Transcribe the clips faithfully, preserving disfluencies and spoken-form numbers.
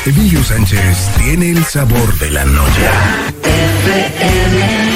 Emilio Sánchez tiene el sabor de la noche. F M.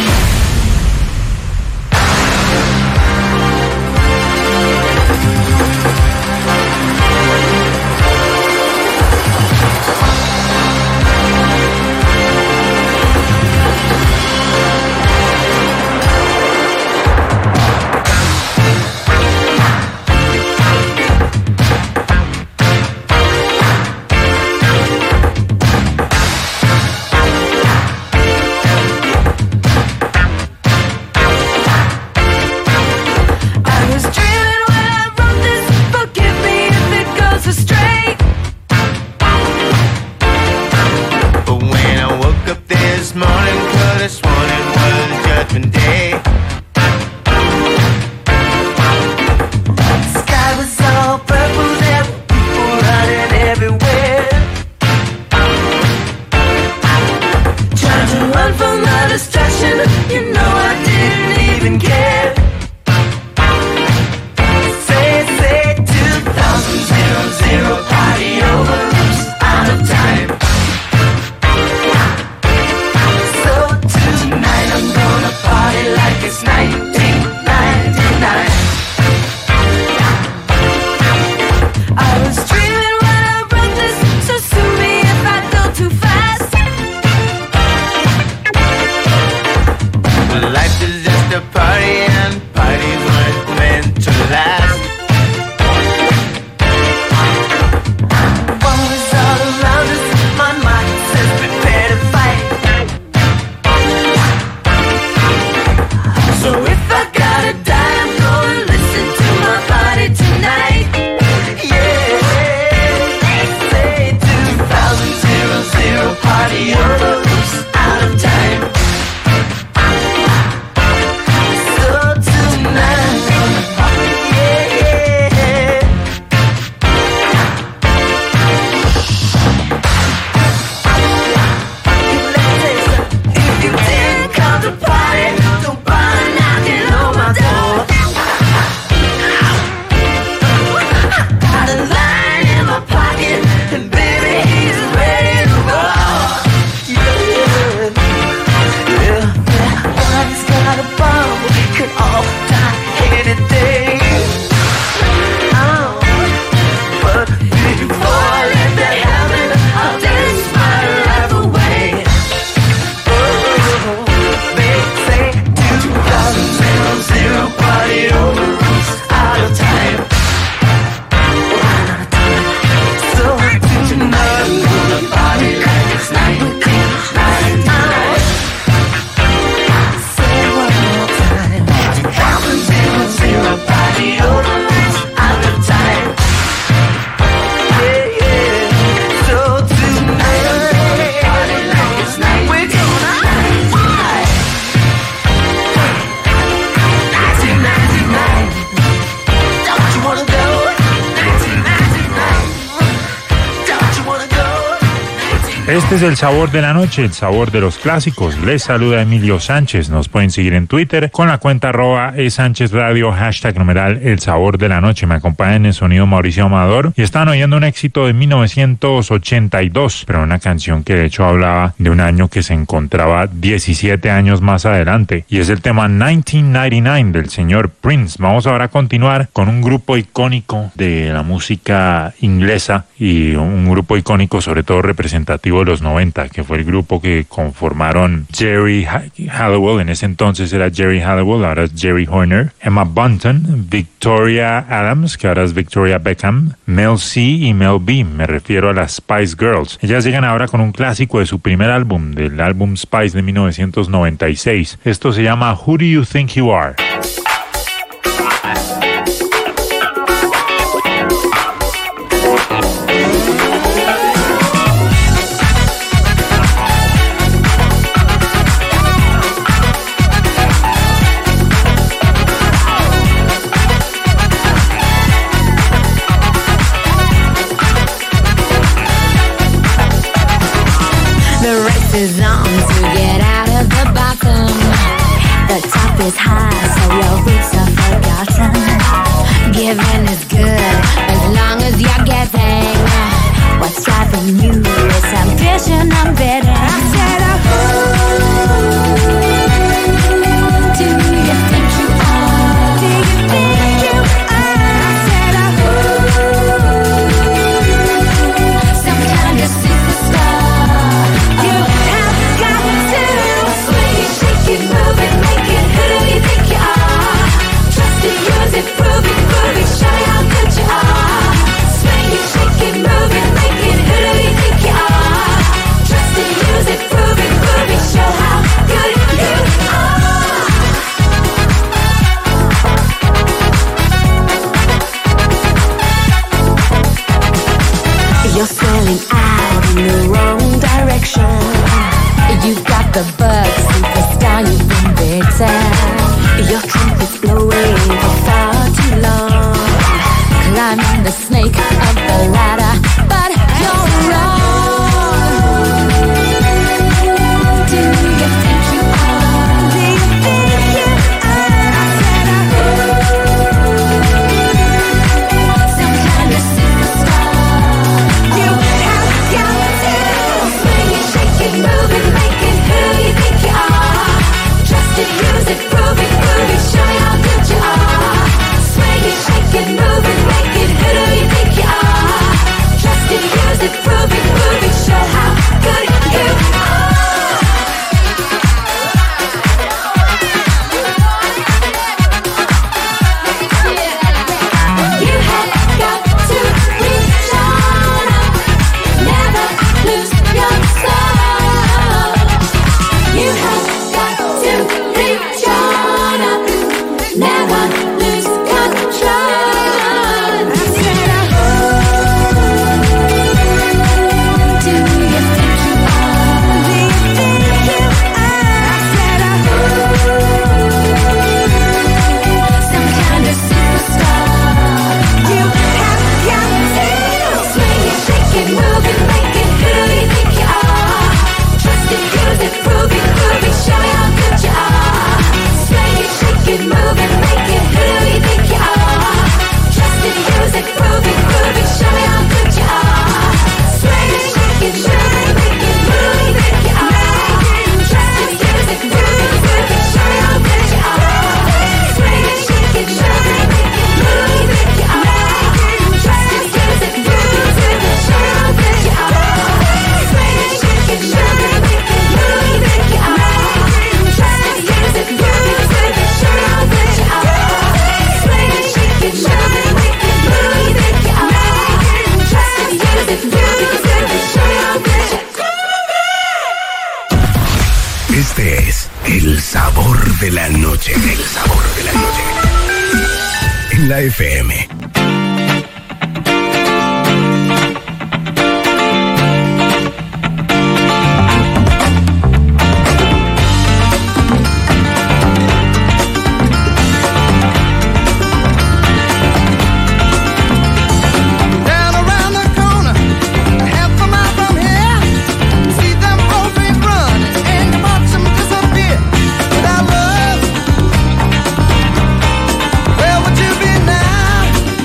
Este es el sabor de la noche, el sabor de los clásicos. Les saluda Emilio Sánchez. Nos pueden seguir en Twitter con la cuenta arroba e Sánchez Radio, hashtag numeral el sabor de la noche. Me acompaña en el sonido Mauricio Amador y están oyendo un éxito de mil novecientos ochenta y dos, pero una canción que de hecho hablaba de un año que se encontraba diecisiete años más adelante, y es el tema mil novecientos noventa y nueve del señor Prince. Vamos ahora a continuar con un grupo icónico de la música inglesa y un grupo icónico sobre todo representativo de los noventa, que fue el grupo que conformaron Jerry Halliwell. En ese entonces era Jerry Halliwell, ahora es Jerry Horner, Emma Bunton, Victoria Adams, que ahora es Victoria Beckham, Mel C y Mel B. Me refiero a las Spice Girls. Ellas llegan ahora con un clásico de su primer álbum, del álbum Spice de mil novecientos noventa y seis. Esto se llama Who Do You Think You Are? Is on to get out of the bottom. The top is high, so your roots are forgotten. Giving is good as long as you're getting. What's driving you is something better. I said, oh, do you think you are? Do you think you are? I said, oh, some kind of superstar. You have got to swing it, shake it, move it, make it. Who do you think you are? Trust it, use it, prove it, prove it, show you how good you are. Swing it, shake it, move it, make it. Who do you think you are? Trust it, use it, prove it, prove it, show how good you are. You're sailing out in the wrong direction. You've got the bug, superstar, you've been better. Your trumpet's blowing for far too long. Climbing the snake of the ladder, but you're wrong. Do you think you are? Do you think you are? I said, oh, some kind of superstar. You have got to swing it, shake it, move it, make it. Who do you think you are? Trust it, use it, prove it, prove it, show you how good you are. Swing it, shake it, move it, make it. Who do you think you are? Trust it, use it, prove it, prove it, show how good you are. You have got to reach on up, never lose your soul. You have got to reach on up, never lose control. I said, oh, do you think you are? Do you think you are? I said, oh, some kind of superstar. You have got to swing it, shake it, move it, make it. Who do you think you are? Trust it, use it, prove it, prove it, show you how good you are. Swing it, shake it, move it, make it. Who do you think you are? Trust it, use it, prove it, prove it, show you how good you are. Swing it, shake it, move it, make it. Who do you think you are? Trust it, use it, prove it, prove it, show you how good you are. Swing it, shake it, move it, make it. Who do you think you are? Trust it, use it, prove it, prove it, show you how good you are. Swing it, shake it, move it, make it. Who do you think you are? Trust it, use it, prove it, prove it, show you how good you are. Swing it, shake it, move it, make it. Who do you think you are? Trust it, use it, prove it, prove it, show you how good you are. Este es el sabor de la noche. El sabor de la noche. En la F M. Down around the corner, half a mile from here, see them old feet running and you watch them disappear. Without love, where would you be now?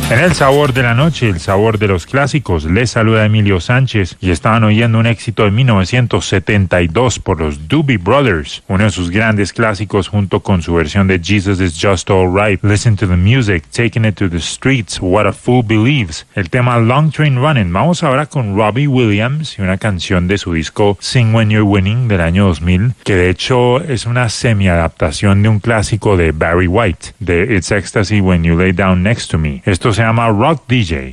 En el sabor de la noche, el sabor de los clásicos, les saluda Emilio Sánchez y estaban oyendo un éxito de mil novecientos setenta y dos por los Doobie Brothers, uno de sus grandes clásicos junto con su versión de Jesus is Just Alright, Listen to the Music, Taking It to the Streets, What a Fool Believes, el tema Long Train Running. Vamos ahora con Robbie Williams y una canción de su disco Sing When You're Winning del año dos mil, que de hecho es una semi-adaptación de un clásico de Barry White, de It's Ecstasy When You Lay Down Next to Me. Esto se llama Rock D J.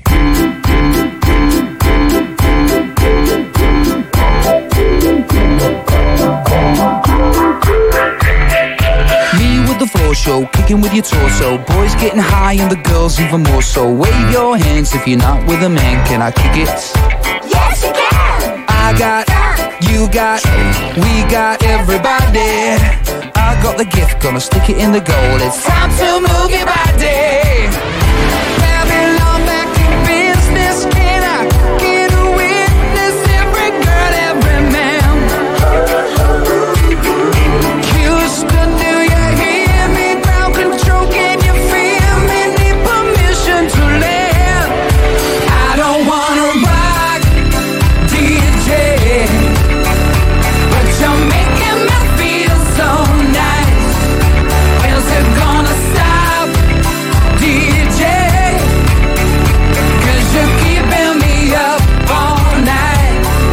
The floor show, kicking with your torso. Boys getting high and the girls even more so. Wave your hands if you're not with a man. Can I kick it? Yes, you can. I got, you got, we got everybody. I got the gift, gonna stick it in the goal. It's time to move your body. Babylon back in business. Can I get a witness? Every girl, every man. Houston, do you hear me? Ground control, can you feel me? Need permission to land. I don't wanna rock, D J, but you're making me feel so nice. When's it gonna stop, D J? 'Cause you're keeping me up all night.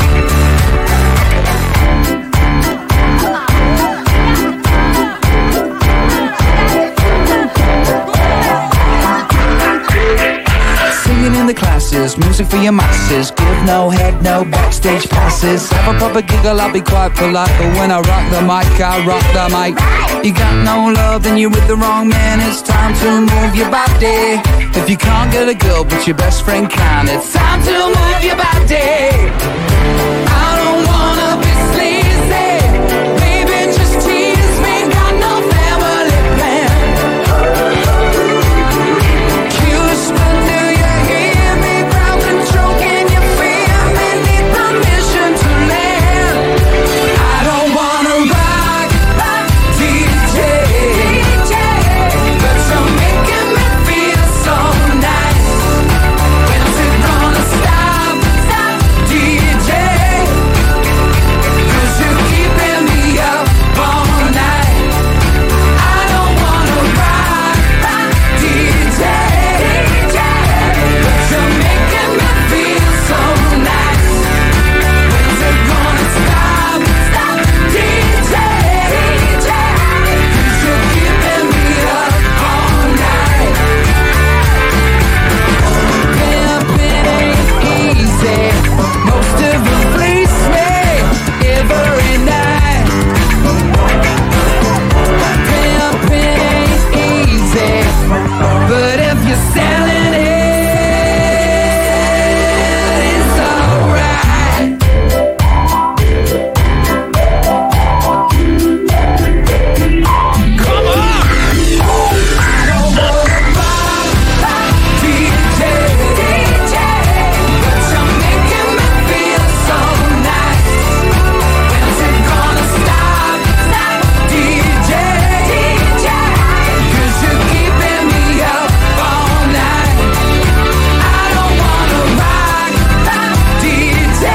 Singing in the classes, music for your masses. Give no head, no backstage passes. Have a proper giggle, I'll be quite polite. But when I rock the mic, I rock the mic. You got no love, then you're with the wrong man. It's time to move your body. If you can't get a girl, but your best friend can, it's time to move your body. I don't wanna be sleazy. Baby, just tease me. Got no family plan. Houston, do you hear me? Ground control, can you feel me? Need permission to land. I don't wanna rock, rock, D J, but you're making me feel so nice. When's it gonna stop, stop, D J? 'Cause you're keeping me up all night. I don't wanna rock, rock, D J, but you're making me feel so nice. When's it gonna stop, stop, D J? 'Cause you're keeping me up all night. Pimpin' ain't easy. Most of them fleece me every night. Pimpin' ain't easy, but if you're selling it, it's alright. Come on! I don't wanna rock, rock, D J, but you're making me feel so nice. When's it gonna stop, stop, D J? 'Cause you're keeping me up all night. I don't wanna rock, rock, D J,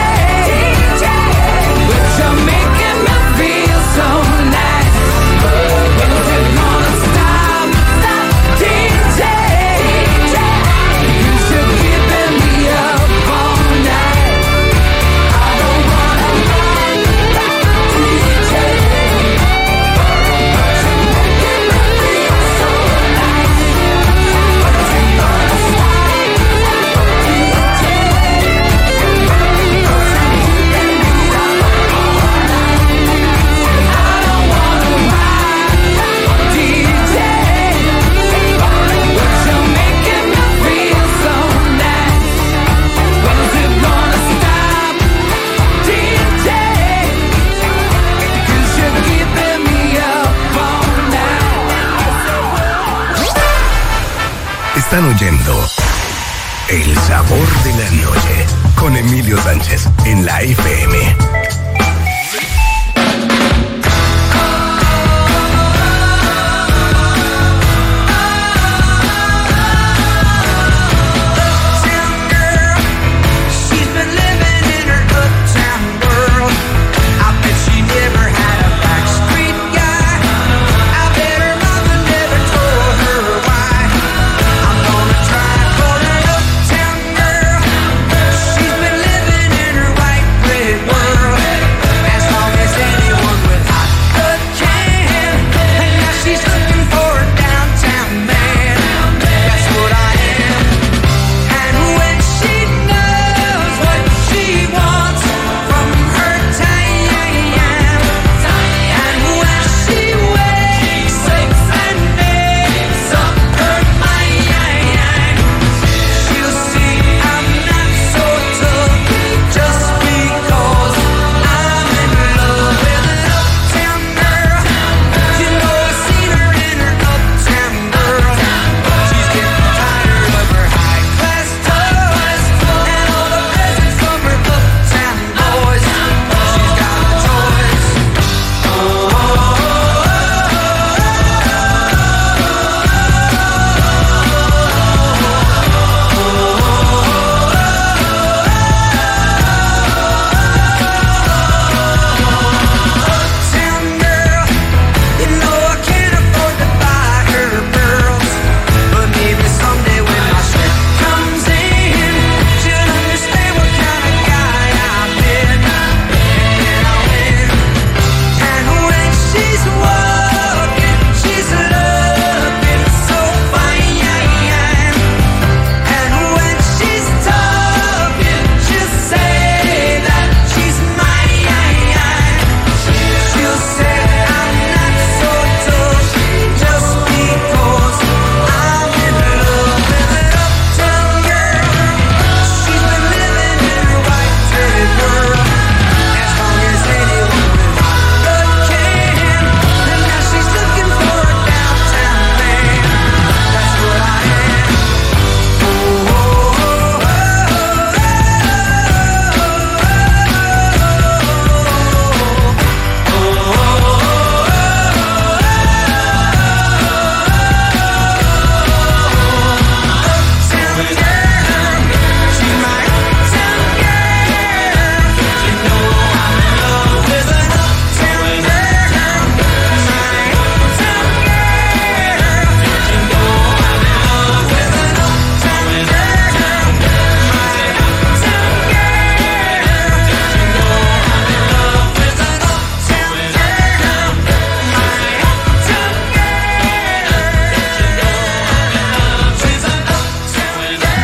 but you're making me feel so nice. When's it gonna stop, stop, D J? 'Cause you're keeping me up all night. I don't wanna rock, rock, D J, but you're making me feel so nice. When's it gonna stop, stop, D J? 'Cause you're keeping me up all night. I don't wanna rock, rock, D J, but you're making me feel so nice. When's it gonna stop, D J? 'Cause you're keeping me up all night. Están oyendo El Sabor de la Noche con Emilio Sánchez en la F M.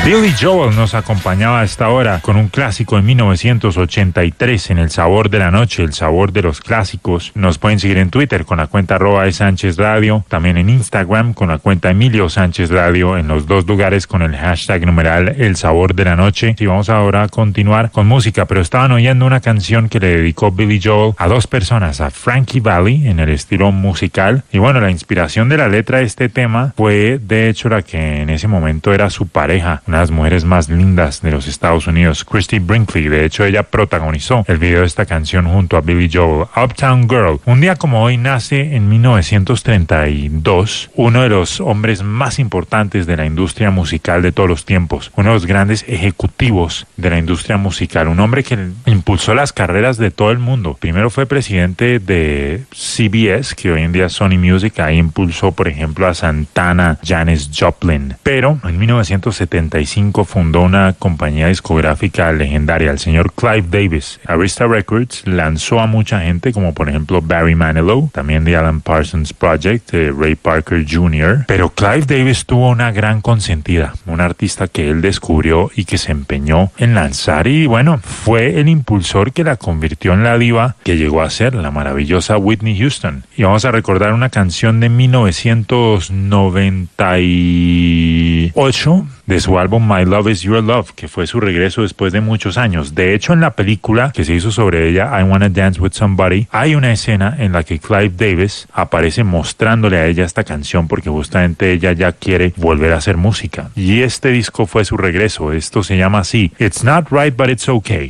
Billy Joel nos acompañaba a esta hora con un clásico de mil novecientos ochenta y tres en El Sabor de la Noche, el sabor de los clásicos. Nos pueden seguir en Twitter con la cuenta arroba Sánchez Radio, también en Instagram con la cuenta Emilio Sánchez Radio, en los dos lugares con el hashtag numeral El Sabor de la Noche. Y vamos ahora a continuar con música, pero estaban oyendo una canción que le dedicó Billy Joel a dos personas, a Frankie Valli en el estilo musical. Y bueno, la inspiración de la letra de este tema fue de hecho la que en ese momento era su pareja, una de las mujeres más lindas de los Estados Unidos, Christy Brinkley. De hecho, ella protagonizó el video de esta canción junto a Billy Joel, Uptown Girl. Un día como hoy nace en mil novecientos treinta y dos uno de los hombres más importantes de la industria musical de todos los tiempos, uno de los grandes ejecutivos de la industria musical, un hombre que impulsó las carreras de todo el mundo. Primero fue presidente de C B S, que hoy en día es Sony Music. Ahí impulsó, por ejemplo, a Santana, Janis Joplin. Pero en mil novecientos setenta y cinco fundó una compañía discográfica legendaria, el señor Clive Davis. Arista Records lanzó a mucha gente, como por ejemplo Barry Manilow, también de Alan Parsons Project, eh, Ray Parker junior Pero Clive Davis tuvo una gran consentida, un artista que él descubrió y que se empeñó en lanzar, y bueno, fue el impulsor que la convirtió en la diva que llegó a ser, la maravillosa Whitney Houston. Y vamos a recordar una canción de mil novecientos noventa y ocho de su álbum My Love Is Your Love, que fue su regreso después de muchos años. De hecho, en la película que se hizo sobre ella, I Wanna Dance With Somebody, hay una escena en la que Clive Davis aparece mostrándole a ella esta canción porque justamente ella ya quiere volver a hacer música. Y este disco fue su regreso. Esto se llama así, It's Not Right But It's Okay.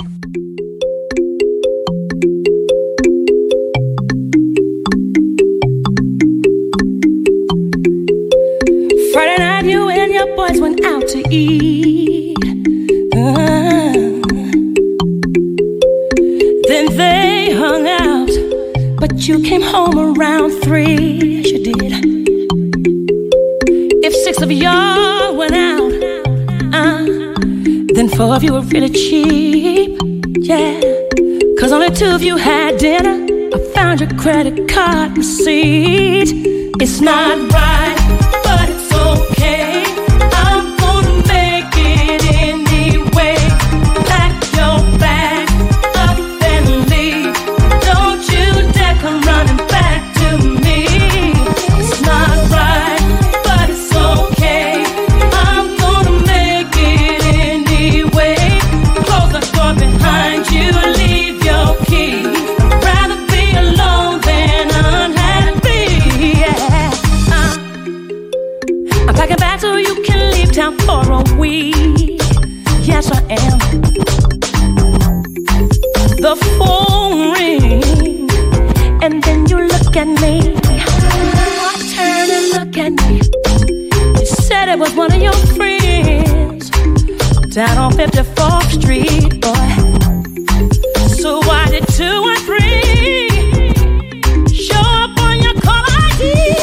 Friday night, you and your boys went out to eat. Uh, then they hung out, but you came home around three. Yes, you did. If six of y'all went out, uh, then four of you were really cheap. Yeah, cause only two of you had dinner. I found your credit card receipt. It's not right, but it's okay. I'm gonna make it anyway. Pack your bag up and leave. Don't you dare come running back to me. It's not right, but it's okay. I'm gonna make it anyway. Close the door behind you and leave your key. I'd rather be alone than unhappy. Yeah. Uh, I'm packing back so you can leave town for a week. Yes, I am. The phone rings, and then you look at me. I turn and look at me. You said it was one of your friends down on fifty-fourth Street, boy. So why did two and three show up on your call I D?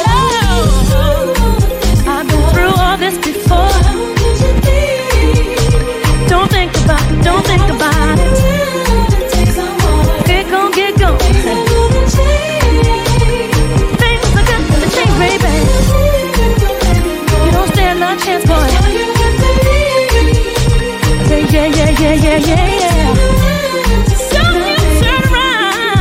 Oh, I've been through all this before. Don't think about it, don't think about it. Get gone, get gone. Things are gonna change, baby. You don't stand a chance, boy. Yeah, yeah, yeah, yeah, yeah, yeah. So you turn around.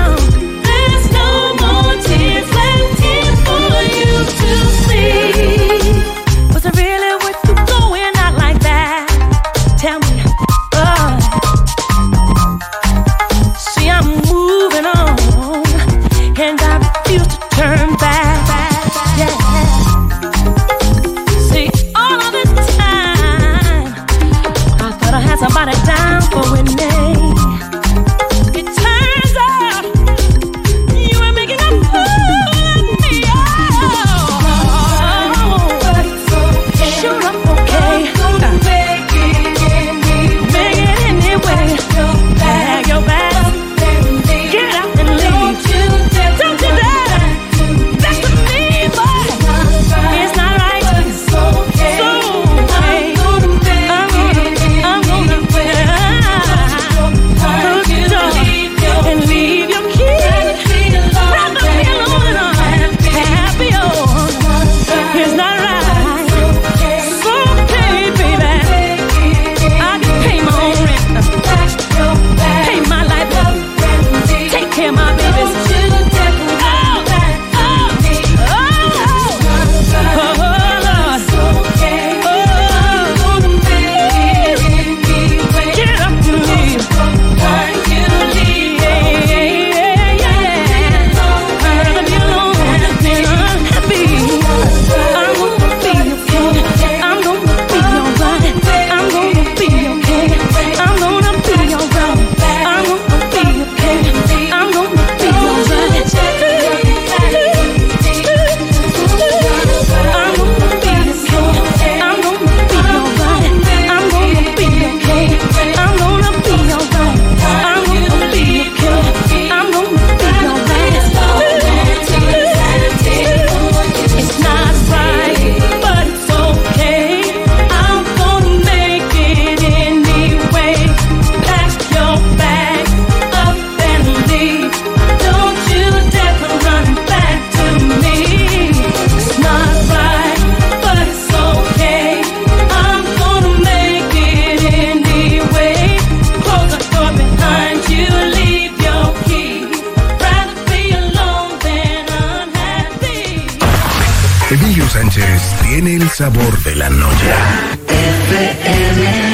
el sabor de la noche. F M.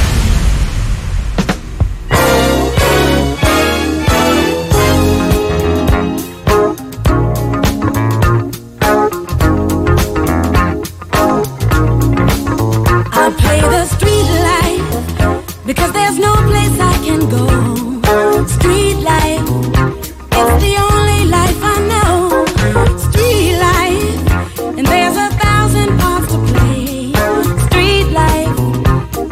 I play the street life because there's no place I can go. Street life, it's the only life I know. Street life, and there's a thousand parts to play. Street life,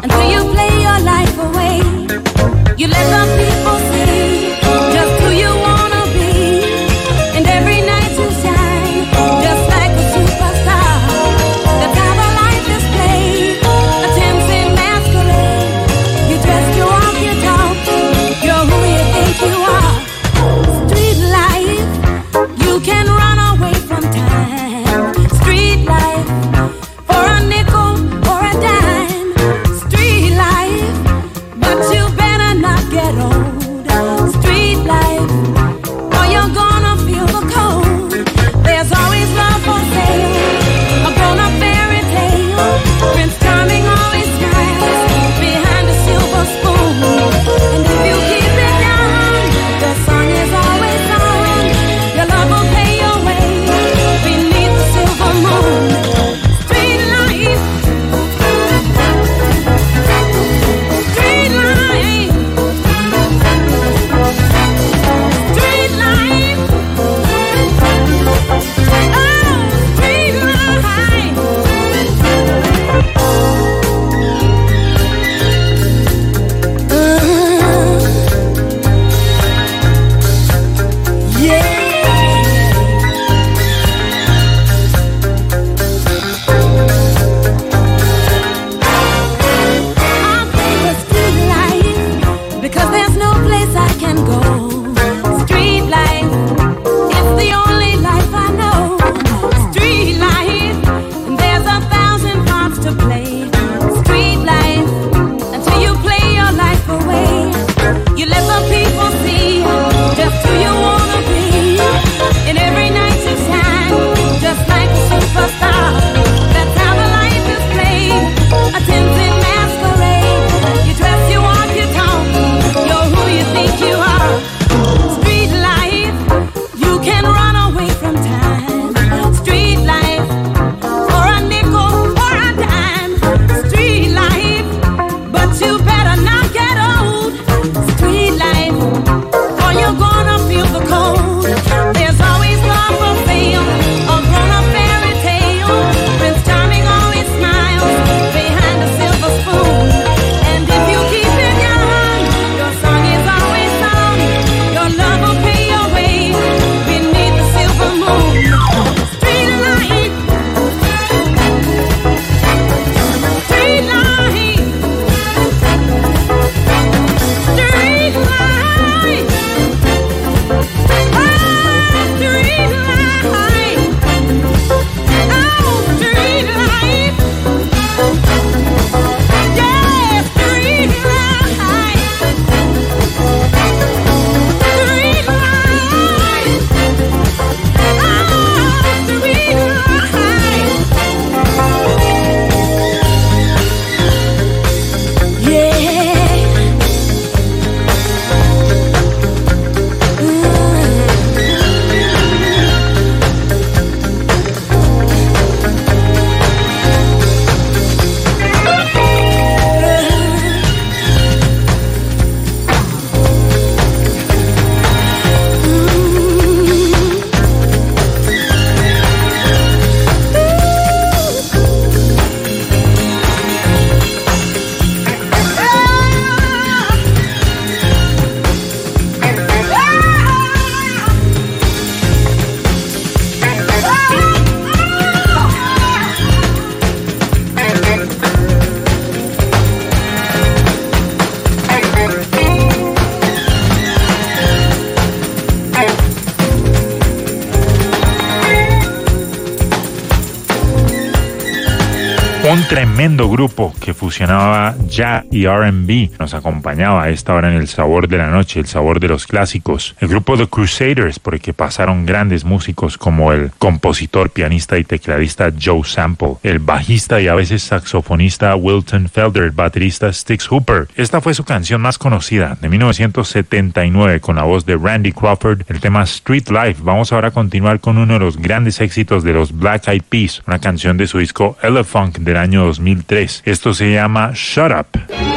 Un tremendo grupo que fusionaba jazz y R and B nos acompañaba a esta hora en El Sabor de la Noche, el sabor de los clásicos. El grupo The Crusaders, por el que pasaron grandes músicos como el compositor, pianista y tecladista Joe Sample, el bajista y a veces saxofonista Wilton Felder, el baterista Styx Hooper. Esta fue su canción más conocida, de mil novecientos setenta y nueve, con la voz de Randy Crawford, el tema Street Life. Vamos ahora a continuar con uno de los grandes éxitos de los Black Eyed Peas, una canción de su disco Elefunk del año dos mil tres. Esto se llama Shut Up.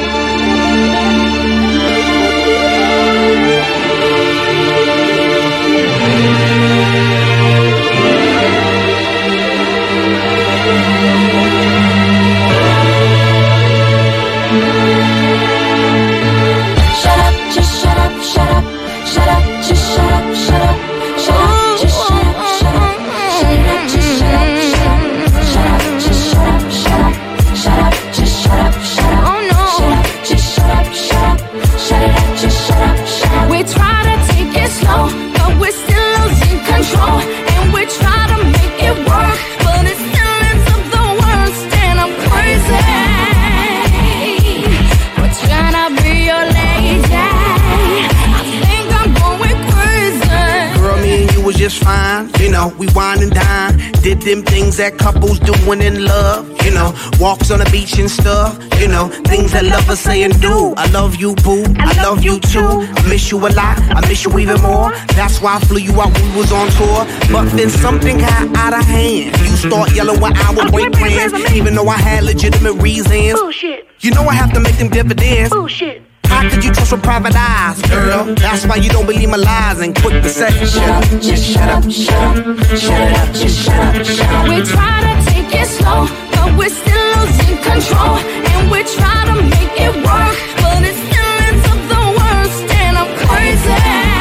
Just fine, you know, we wine and dine. Did them things that couples doing in love, you know, walks on the beach and stuff, you know, things that lovers say and do. I love you, boo, I love you too. I miss you a lot, I miss you even more. That's why I flew you out when we was on tour. But then something got out of hand. You start yelling when I would break plans, even though I had legitimate reasons. Bullshit. You know I have to make them dividends. Bullshit. How could you trust with private eyes, girl? That's why you don't believe my lies and quick to say, shut up, just shut up, shut up, shut it up, just shut up, shut up. We try to take it slow, but we're still losing control. And we try to make it work, but it still ends up the worst. And I'm crazy.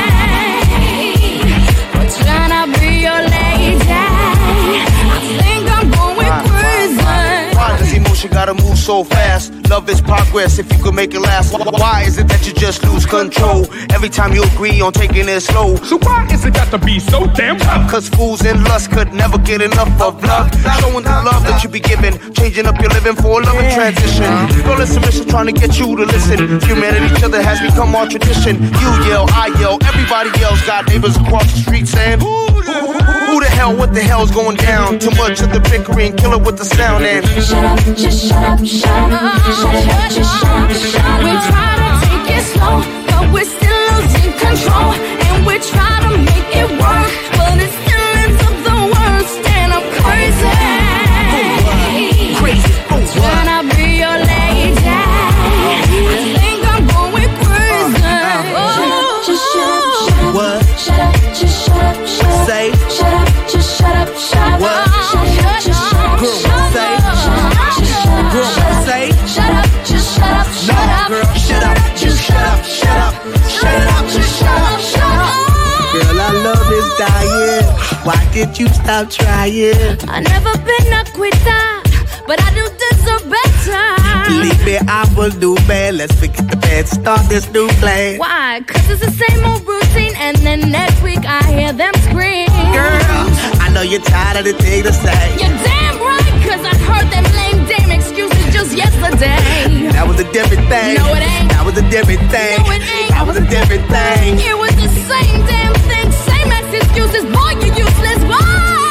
We're trying to be your lady. I think I'm going crazy. Why does emotion gotta move so fast? Love is progress if you could make it last. Why is it that you just lose control every time you agree on taking it slow? So why is it got to be so damn tough? Cause fools in lust could never get enough of love. Showing the love that you be giving, changing up your living for a loving transition. Girl, it's submission trying to get you to listen. Humanity, each other has become our tradition. You yell, I yell, everybody yells. Got neighbors across the street saying, who, who the hell, what the hell's going down? Too much of the bickering, kill it with the sound and shut up, just shut up, shut up, shut it up, just shut up, shut up. We try to take it slow, but we're still losing control. And we try to make it work, but it still ends up the worst. And I'm crazy, crazy, oh, trying to be your lady. I think I'm going crazy. Oh, just shut up, shut up, what? Shut up, just shut up, shut up. Say, shut up, just shut up, shut up. what? Shut up, just shut up, Girl, shut up. say, Shut up, just shut up, girl, shut up. say, Shut up, just shut up, shut no, up. girl, shut up, just shut up, shut up, shut it up, just shut up, shut up. Girl, I love is dying. Why did you stop trying? I never been a quitter, but I do deserve better. Believe me, I will do bad. Let's forget the bad, start this new plan. Why? Cause it's the same old routine, and then next week I hear them scream. Girl, I know you're tired of the thing to say. You're damn right, cause I heard them lame damn excuses just yesterday. That was a different thing. No, it ain't. That was a different thing. No, it ain't. That was a different thing. It was the same damn thing, same ass excuses. Boy, you useless. Whoa!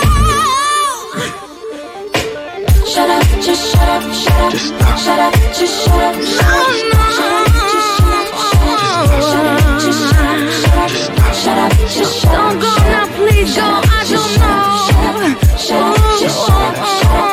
Shut up, just shut up, shut up. Just stop. Shut up, just shut up. No, no. Shut up, just shut up, shut up. Shut up, just shut up, shut up. Shut up, just shut up. Don't go now, please go. I don't know. Shut up, shut up, just shut up, shut up.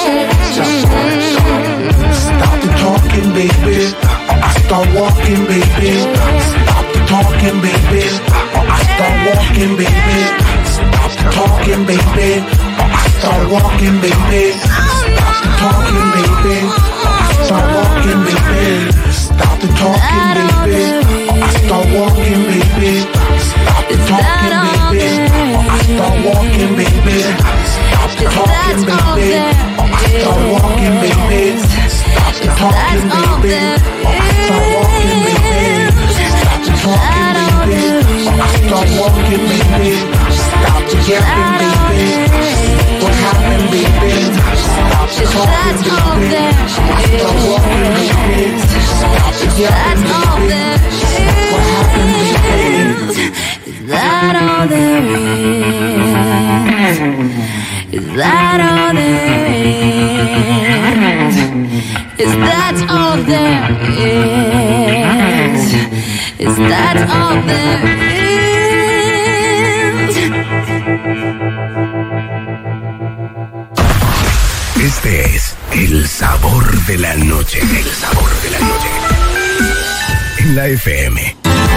Stop the talking, baby, or I start walking, baby. Stop the talking, baby, or I start walking, baby. Stop the talking, baby, or I start walking, baby. Stop the talking, baby, or I start walking, baby. Stop the talking, baby, or I start walking, baby. Stop the talking, baby, or I start walking, baby. Stop the talking, baby, or I start walking, baby. Stop the talking, baby, or I start walking, baby. Stop the talking, baby, or I start walking, baby. Stop the yapping, baby. What happened, baby? Stop the That's all there is. That's all there is. Is that all there is? Is that all there is? Is that all there is? Is that all there is? Este es el sabor de la noche. El sabor de la noche. En la F M.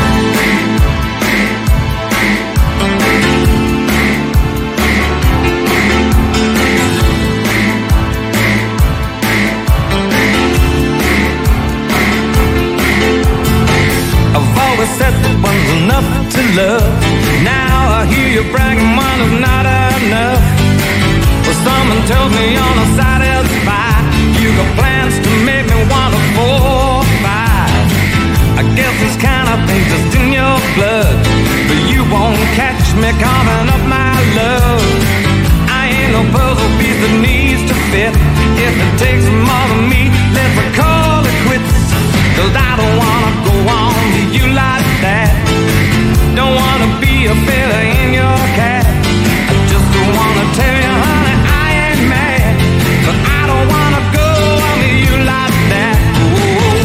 I've always said that one's enough to love. Now I hear you bragging one is not enough. Well, someone tells me you're not satisfied. You got plans to make me want a four, five. I guess this kind of thing's just in your blood, but you won't catch me coming up my love. I ain't no puzzle piece that needs to fit. If it takes more than me, let's call it quits. Cause I don't wanna go on to you like that. Don't wanna be a feather in your cap. I just don't wanna tell you, honey, I ain't mad, but I don't wanna go on to you like that. Whoa.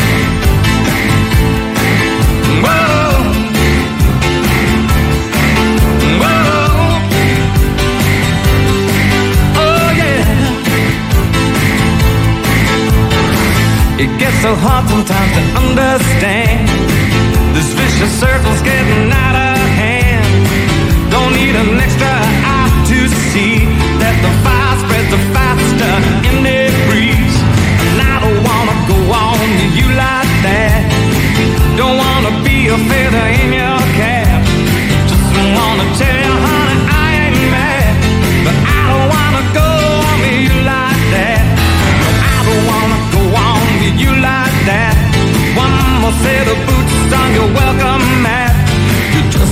Whoa. Whoa. Oh yeah. It gets so hard sometimes to understand. This vicious circle's getting out of hand. Don't need an extra eye to see that the fire spreads the faster in the breeze. And I don't wanna go on to you like that. Don't wanna be a feather in your cap. Just wanna tell you, honey, I ain't mad, but I don't wanna go on to you like that. I don't wanna go on to you like that. One more set of boots on your welcome mat. You just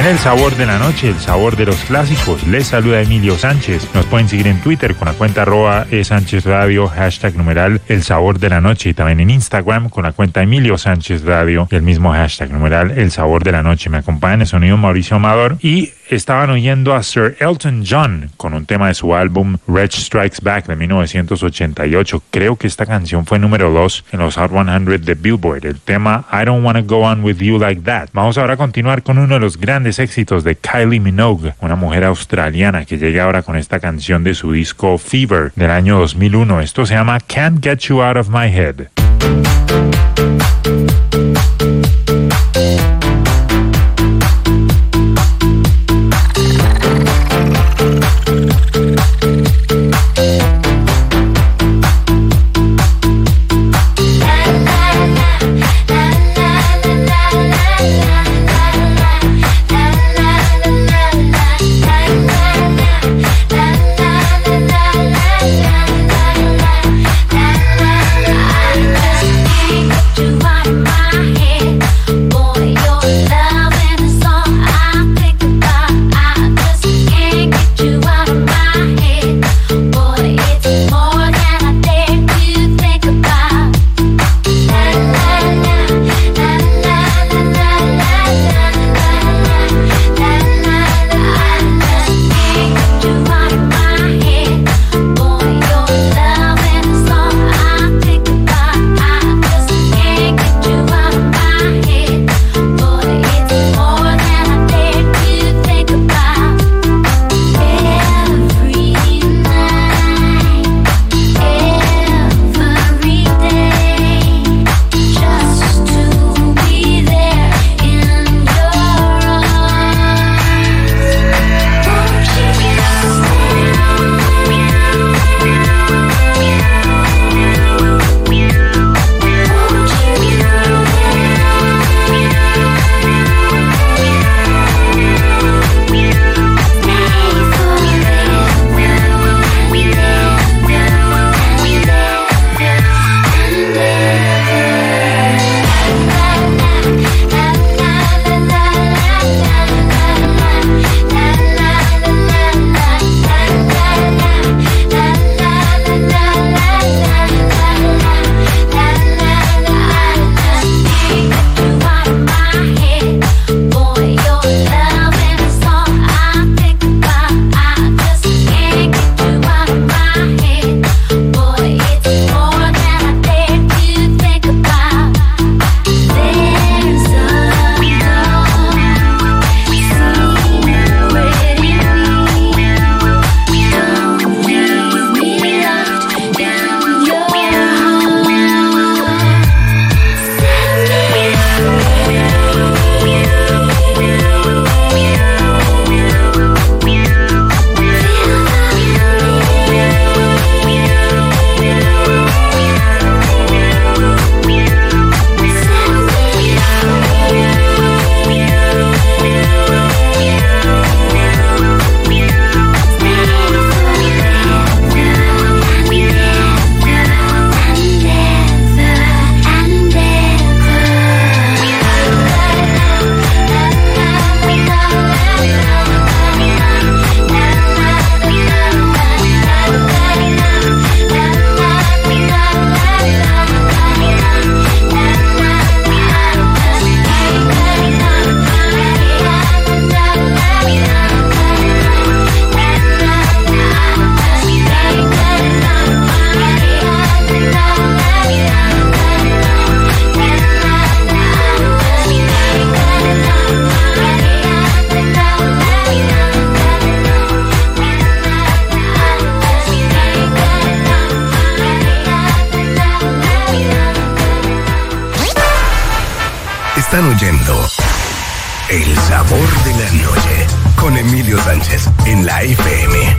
En El Sabor de la Noche, el sabor de los clásicos, les saluda Emilio Sánchez. Nos pueden seguir en Twitter con la cuenta arroba e Sánchez Radio, hashtag numeral El Sabor de la Noche, y también en Instagram con la cuenta Emilio Sánchez Radio y el mismo hashtag numeral El Sabor de la Noche. Me acompaña en el sonido Mauricio Amador y estaban oyendo a Sir Elton John con un tema de su álbum Reg Strikes Back de mil novecientos ochenta y ocho. Creo que esta canción fue número dos en los Hot cien de Billboard, el tema I Don't Wanna Go On With You Like That. Vamos ahora a continuar con uno de los grandes éxitos de Kylie Minogue, una mujer australiana que llega ahora con esta canción de su disco Fever del año dos mil uno. Esto se llama Can't Get You Out of My Head. Están oyendo El Sabor de la Noche con Emilio Sánchez en la F M.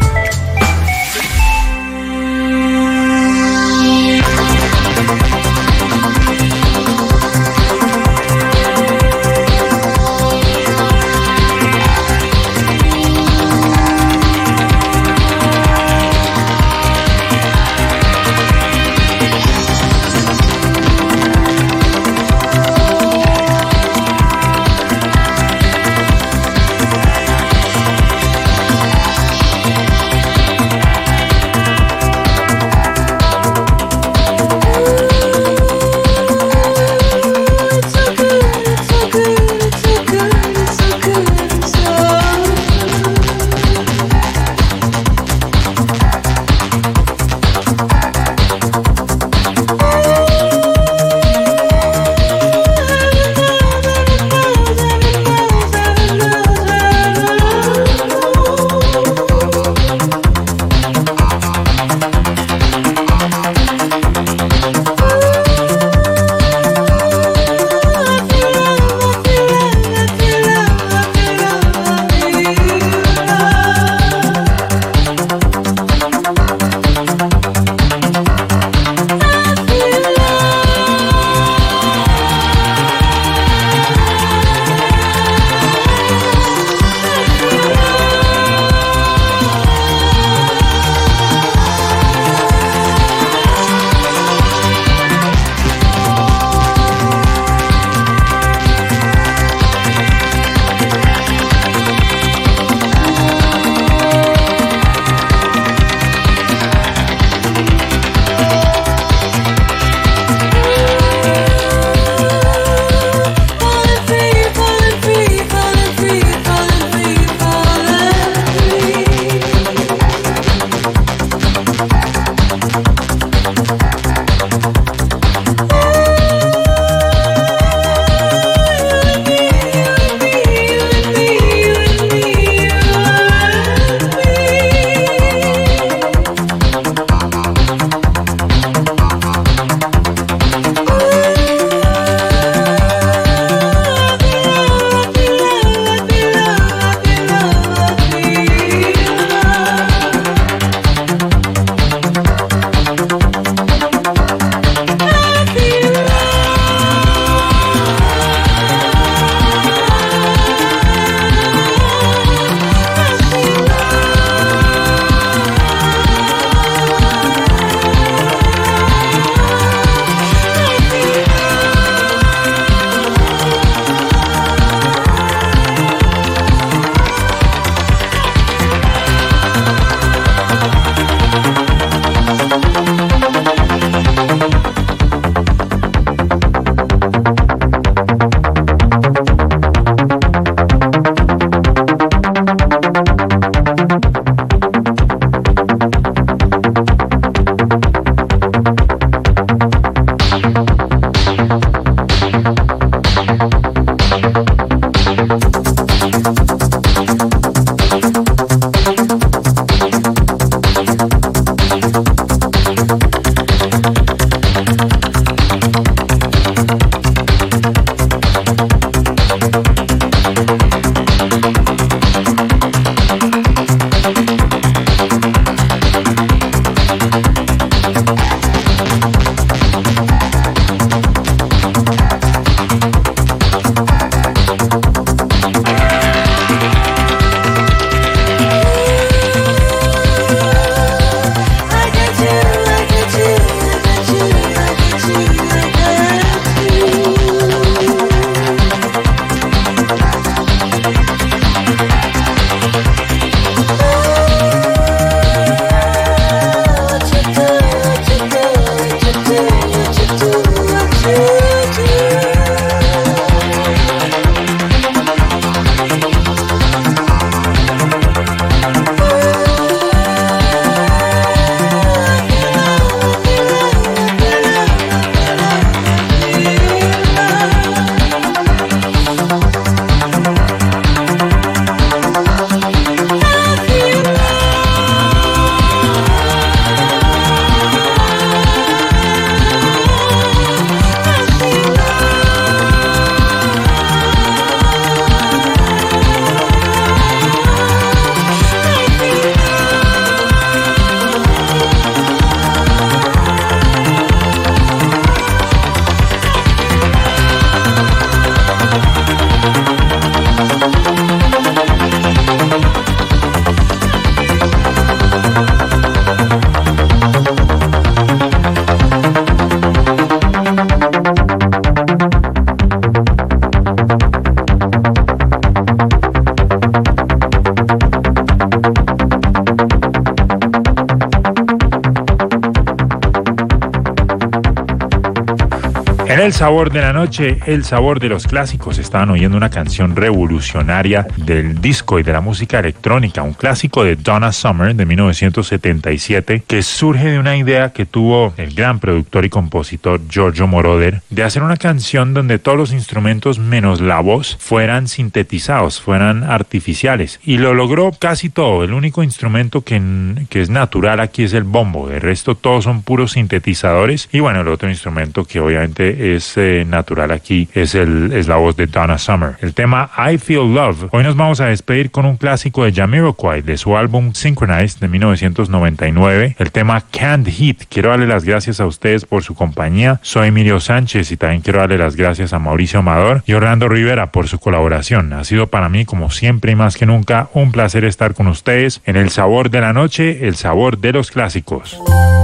En El Sabor de la Noche, el sabor de los clásicos, estaban oyendo una canción revolucionaria del disco y de la música electrónica, un clásico de Donna Summer de mil novecientos setenta y siete, que surge de una idea que tuvo el gran productor y compositor Giorgio Moroder de hacer una canción donde todos los instrumentos menos la voz fueran sintetizados, fueran artificiales, y lo logró casi todo. El único instrumento que, que es natural aquí es el bombo, el resto todos son puros sintetizadores, y bueno, el otro instrumento que obviamente es eh, natural aquí es, el, es la voz de Donna Summer. El tema I Feel Love. Hoy nos vamos a despedir con un clásico de Jamiroquai de su álbum Synchronized de mil novecientos noventa y nueve, el tema Canned Heat. Quiero darle las gracias a ustedes por su compañía. Soy Emilio Sánchez y también quiero darle las gracias a Mauricio Amador y Orlando Rivera por su colaboración. Ha sido para mí, como siempre y más que nunca, un placer estar con ustedes en El Sabor de la Noche, el sabor de los clásicos.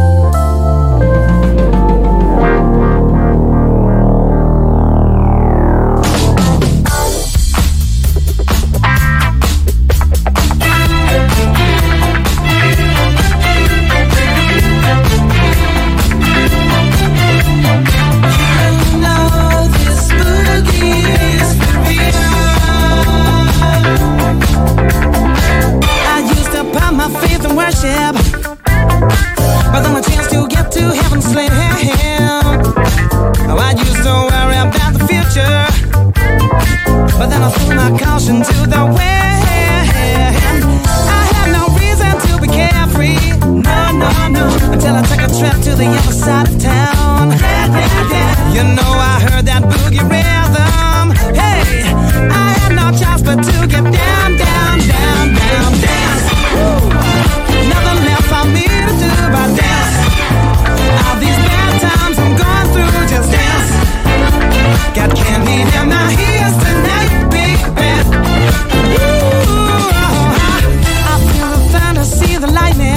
But then a chance to get to heaven slid him. Oh, I used to worry about the future, but then I threw my caution to the wind. I had no reason to be carefree, no, no, no, until I took a trip to the other side of town. You know I heard that boogie rhythm. Hey, I had no choice but to get down, down, down, down, dance. Woo. Nothing left for me to do but dance. All these bad times I'm going through, just dance. Got candy in my ears tonight, baby. Ooh, I feel the thunder, see the lightning.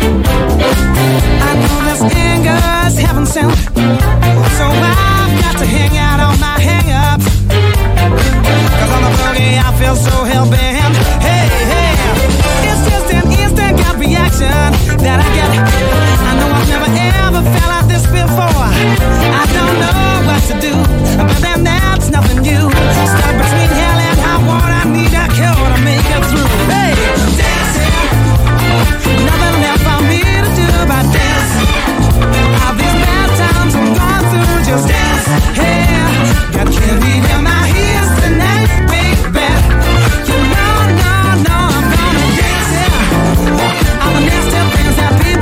I know this anger's heaven sent, so I've got to hang out on my hang-ups. Cause on the boogie I feel so hell-bent. Hey, hey, it's just an instant gut reaction that I get. I know I've never ever felt like this before. I don't know what to do, but then that's nothing new. Stuck between hell and high water, I need a cure to make it through. Hey, dancing, nothing left for me to do but dance. All these bad times I'm going through, just dance. Hey, got candy in my ears tonight, baby. You know, no, no, I'm gonna dance. Yeah, all the nasty things that people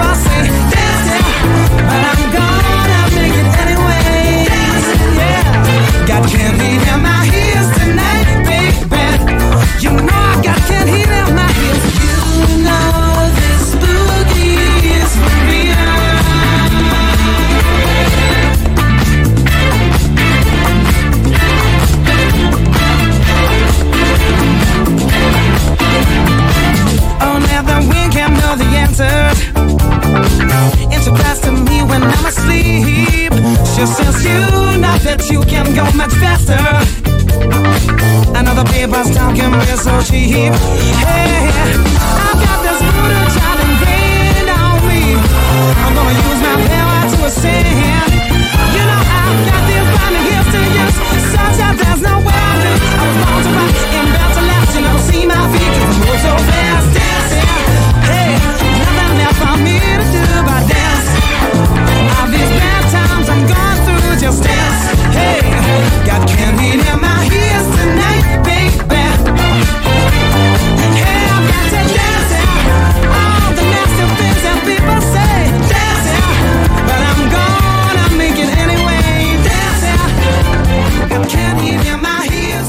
She cries to me when I'm asleep. She says you know that you can go much faster. Another paper's talking real so cheap. Hey, I've got this voodoo child